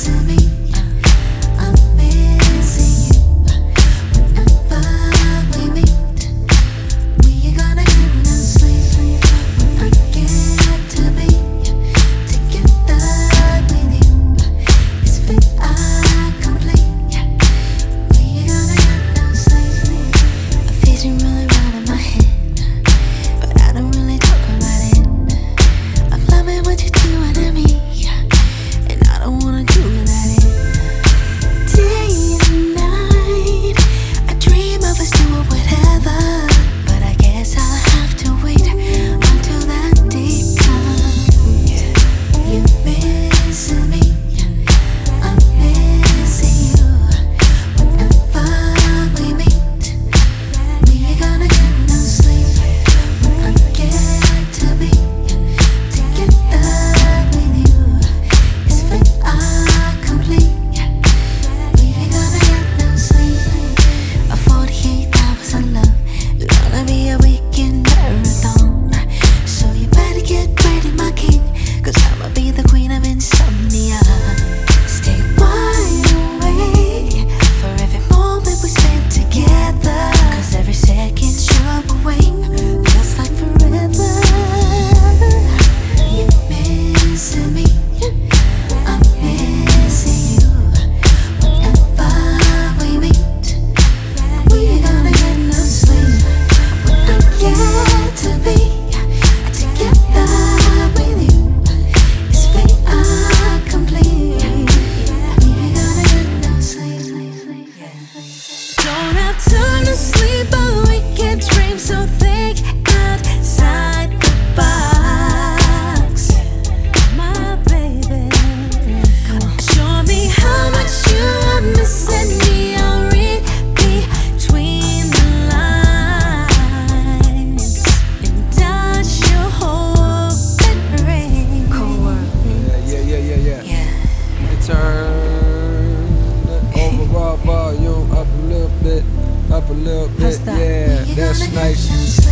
up a little bit, yeah, that's nice.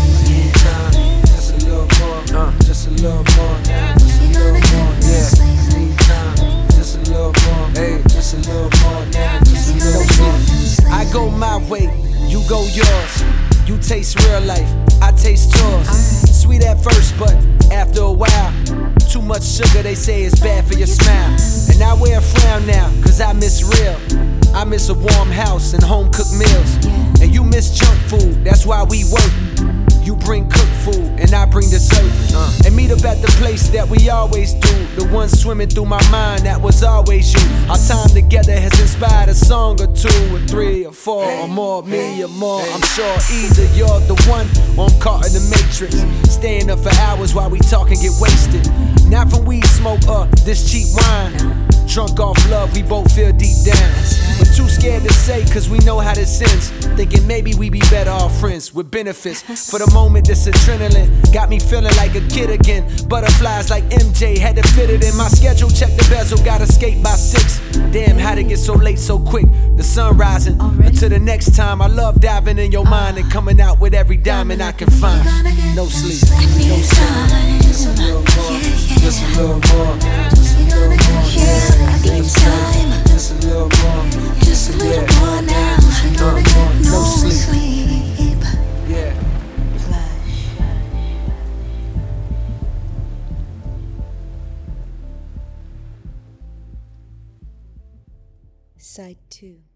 Just a little more, just a little more, just a little more, yeah. Anytime, just a little more, hey, just a little more, just a little more. I go my way, you go yours. You taste real life, I taste yours. Sweet at first, but after a while, too much sugar, they say it's bad for your smile. And I wear a frown now, cause I miss real. I miss a warm house and home cooked meals. And you miss junk food, that's why we work. You bring cooked food, and I bring dessert. And meet up at the place that we always do. The one swimming through my mind, that was always you. Our time together has inspired a song or two, or three, or four, or more, me or more. I'm sure either you're the one, or I'm caught in the matrix. Staying up for hours while we talk and get wasted. Not from weed smoke or this cheap wine. Drunk off love, we both feel deep down. But too scared to say, cause we know how this ends. Thinking maybe we be better off friends with benefits. For the moment, this adrenaline got me feeling like a kid again. Butterflies like MJ, had to fit it in my schedule. Check the bezel, gotta skate by 6. Damn, how'd it get so late so quick? The sun rising. Until the next time, I love diving in your mind and coming out with every diamond I can find. No sleep, no sleep. Just a little more, just a little more, just a little more, yeah. Just a little more, just a little more now. No sleep, yeah. Side 2.